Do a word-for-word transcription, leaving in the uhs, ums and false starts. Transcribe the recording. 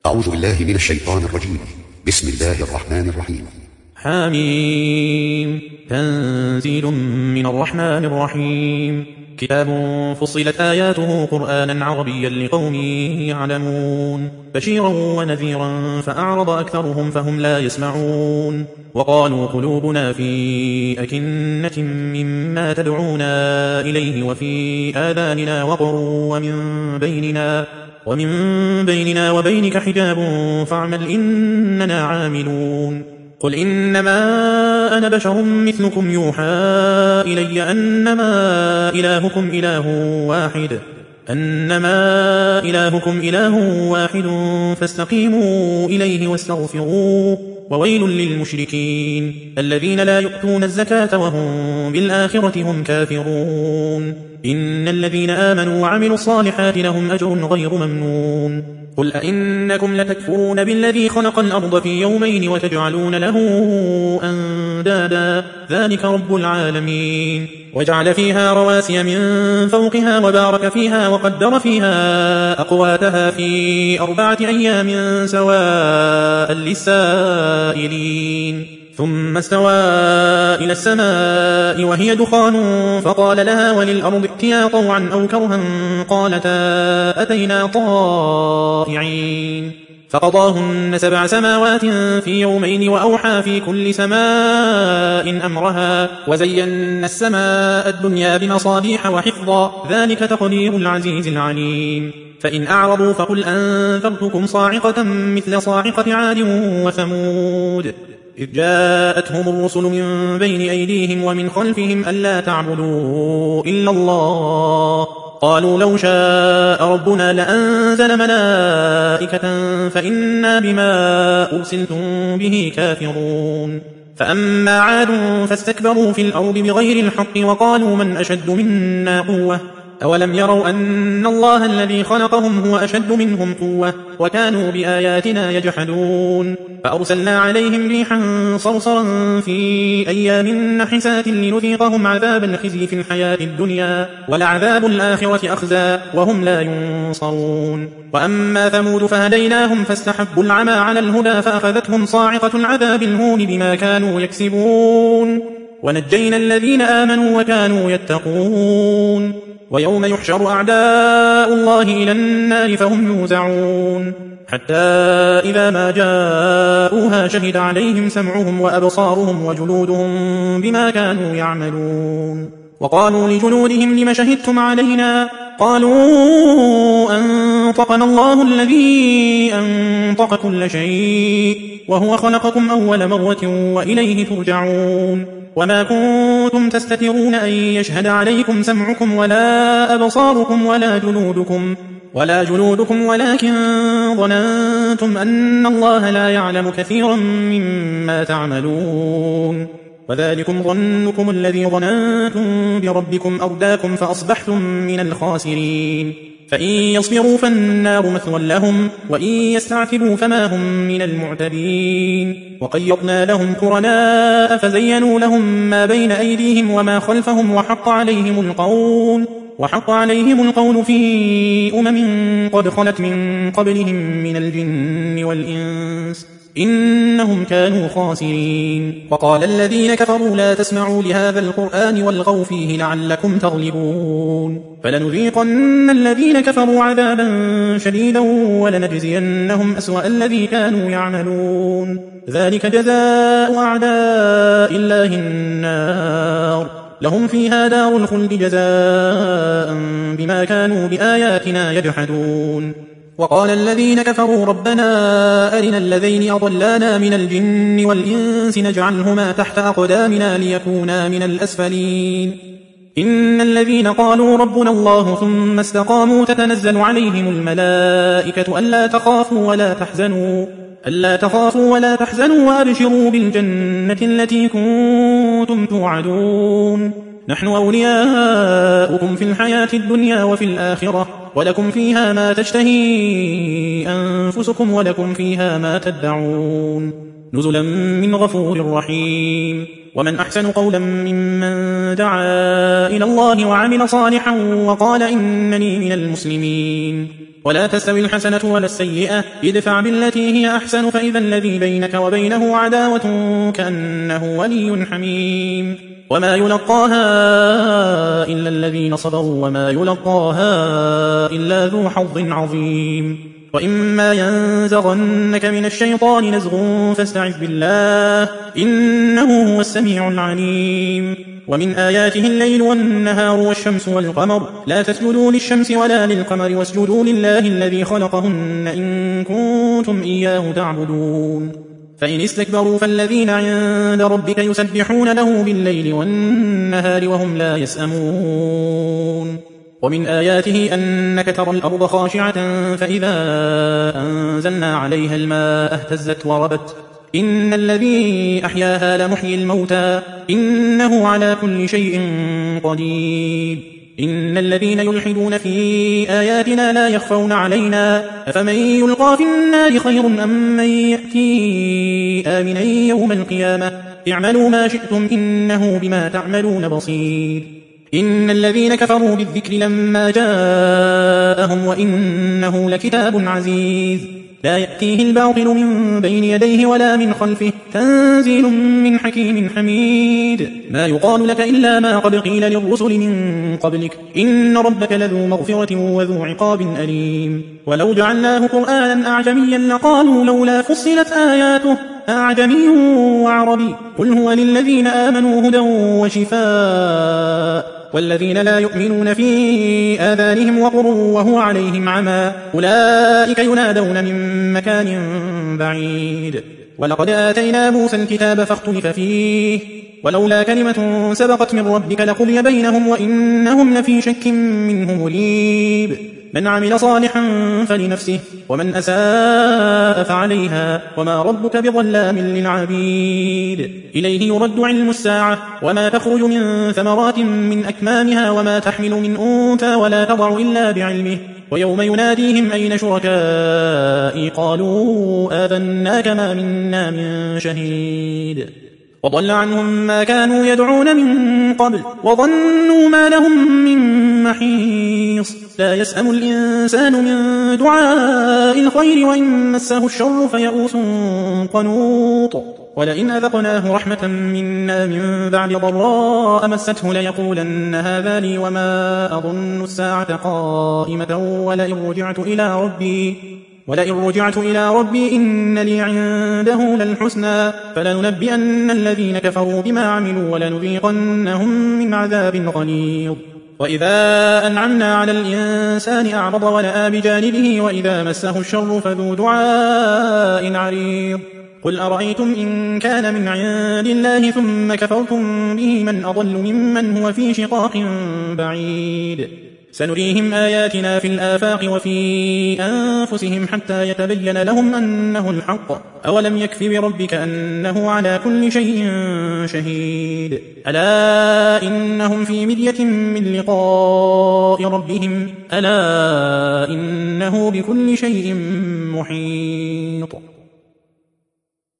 أعوذ بالله من الشيطان الرجيم. بسم الله الرحمن الرحيم. حميم. تنزيل من الرحمن الرحيم. كتاب فصلت آياته قرآنا عربيا لقوم يعلمون، بشيرا ونذيرا فأعرض أكثرهم فهم لا يسمعون. وقالوا قلوبنا في أكنة مما تدعونا إليه وفي آذاننا وقر ومن بيننا ومن بيننا وبينك حجاب فاعمل إننا عاملون. قل إنما أنا بشر مثلكم يوحى إلي أنما إلهكم إله واحد أنما إلهكم إله واحد فاستقيموا إليه واستغفروه وويل للمشركين الذين لا يؤتون الزكاة وهم بالآخرة هم كافرون. إن الذين آمنوا وعملوا الصالحات لهم أجر غير ممنون. قل أئنكم لتكفرون بالذي خلق الأرض في يومين وتجعلون له أندادا ذلك رب العالمين. وجعل فيها رواسي من فوقها وبارك فيها وقدر فيها أقواتها في أربعة أيام سواء للسائلين. ثم استوى إلى السماء وهي دخان فقال لها وللأرض ائتيا طوعا أو كرها قالتا أتينا طائعين. فقضاهن سبع سماوات في يومين وأوحى في كل سماء أمرها وزينا السماء الدنيا بمصابيح وحفظا ذلك تقدير العزيز العليم. فإن أعرضوا فقل أنذرتكم صاعقة مثل صاعقة عاد وثمود إذ جاءتهم الرسل من بين أيديهم ومن خلفهم ألا تعبدوا إلا الله قالوا لو شاء ربنا لأنزل ملائكة فإنا بما أرسلتم به كافرون. فأما عاد فاستكبروا في الأرض بغير الحق وقالوا من أشد منا قوة أولم يروا أن الله الذي خلقهم هو أشد منهم قوة وكانوا بآياتنا يجحدون. فأرسلنا عليهم ريحا صرصرا في أيام نحسات لنذيقهم عذاب الخزي في الحياة الدنيا ولعذاب الآخرة أخزى وهم لا ينصرون. وأما ثمود فهديناهم فاستحبوا العمى على الهدى فأخذتهم صاعقة العذاب الهون بما كانوا يكسبون ونجينا الذين آمنوا وكانوا يتقون. ويوم يحشر أعداء الله إلى النار فهم يوزعون حتى إذا ما جاءوها شهد عليهم سمعهم وأبصارهم وجلودهم بما كانوا يعملون. وقالوا لجلودهم لم شهدتم علينا قالوا أنطقنا الله الذي أنطق كل شيء وهو خلقكم أول مرة وإليه ترجعون. وما كنتم تستترون أن يشهد عليكم سمعكم ولا أبصاركم ولا جلودكم ولا جلودكم ولكن ظننتم أن الله لا يعلم كثيرا مما تعملون. وذلكم ظنكم الذي ظننتم بربكم أرداكم فأصبحتم من الخاسرين. فإن يصبروا فالنار مثوى لهم وإن يستعتبوا فما هم من المعتدين. وقيضنا لهم قرناء فزينوا لهم ما بين أيديهم وما خلفهم وحق عليهم القول وحق عليهم القول في أمم قد خلت من قبلهم من الجن والإنس إنهم كانوا خاسرين. وقال الذين كفروا لا تسمعوا لهذا القرآن والغوا فيه لعلكم تغلبون. فلنذيقن الذين كفروا عذابا شديدا ولنجزينهم أسوأ الذي كانوا يعملون. ذلك جزاء أعداء الله النار لهم فيها دار الخلد جزاء بما كانوا بآياتنا يجحدون. وقال الذين كفروا ربنا أرنا الذين أضلانا من الجن والإنس نجعلهما تحت أقدامنا ليكونا من الأسفلين. إن الذين قالوا ربنا الله ثم استقاموا تتنزل عليهم الملائكة ألا تخافوا ولا تحزنوا ألا تخافوا ولا تحزنوا وأبشروا بالجنة التي كنتم توعدون. نحن أولياؤكم في الحياة الدنيا وفي الآخرة ولكم فيها ما تشتهي أنفسكم ولكم فيها ما تدعون. نزلا من غفور رحيم. ومن أحسن قولا ممن دعا إلى الله وعمل صالحا وقال إنني من المسلمين. ولا تستوي الحسنة ولا السيئة، ادفع بالتي هي أحسن فإذا الذي بينك وبينه عداوة كأنه ولي حميم. وما يلقاها إلا الذين صبروا وما يلقاها إلا ذو حظ عظيم. وإما ينزغنك من الشيطان نزغ فاستعذ بالله إنه هو السميع العليم. ومن آياته الليل والنهار والشمس والقمر لا تسجدوا للشمس ولا للقمر واسجدوا لله الذي خلقهن إن كنتم إياه تعبدون. فإن استكبروا فالذين عند ربك يسبحون له بالليل والنهار وهم لا يسأمون. ومن آياته أنك ترى الأرض خاشعة فإذا أنزلنا عليها الماء اهتزت وربت إن الذي أحياها لمحيي الموتى إنه على كل شيء قدير. إن الذين يلحدون في آياتنا لا يخفون علينا أفمن يلقى في النار خير أم من يأتي آمنا يوم القيامة اعملوا ما شئتم إنه بما تعملون بصير. إن الذين كفروا بالذكر لما جاءهم وإنه لكتاب عزيز لا يأتيه الباطل من بين يديه ولا من خلفه تنزيل من حكيم حميد. ما يقال لك إلا ما قد قيل للرسل من قبلك إن ربك لذو مغفرة وذو عقاب أليم. ولو جعلناه قرآنا أعجميا لقالوا لولا فصلت آياته أعجمي وعربي قل هو للذين آمنوا هدى وشفاء والذين لا يؤمنون في آذانهم وقر وهو عليهم عمى أولئك ينادون من مكان بعيد. ولقد آتينا موسى الكتاب فاختلف فيه ولولا كلمة سبقت من ربك لقضي بينهم وإنهم لفي شك منه مريب. من عمل صالحا فلنفسه ومن أساء فعليها وما ربك بظلام للعبيد. إليه يرد علم الساعة وما تخرج من ثمرات من أكمامها وما تحمل من أنثى ولا تضع إلا بعلمه. ويوم يناديهم أين شركائي قالوا آذناك ما منا من شهيد. وضل عنهم ما كانوا يدعون من قبل وظنوا ما لهم من محيص. لا يسأم الإنسان من دعاء الخير وإن مسه الشر فيئوس قنوط. ولئن أذقناه رحمة منا من بعد ضراء مسته ليقولن هذا لي وما أظن الساعة قائمة ولئن رجعت إلى ربي ولئن رجعت إلى ربي إن لي عنده للحسنى فلننبئن الذين كفروا بما عملوا ولنذيقنهم من عذاب غليظ. وإذا أنعمنا على الإنسان أعرض ونأى بجانبه وإذا مسه الشر فذو دعاء عريض. قل أرأيتم إن كان من عند الله ثم كفرتم به من أضل ممن هو في شقاق بعيد. سنريهم آياتنا في الآفاق وفي أنفسهم حتى يتبين لهم أنه الحق أولم يكف بربك أنه على كل شيء شهيد. ألا إنهم في مرية من لقاء ربهم ألا إنه بكل شيء محيط.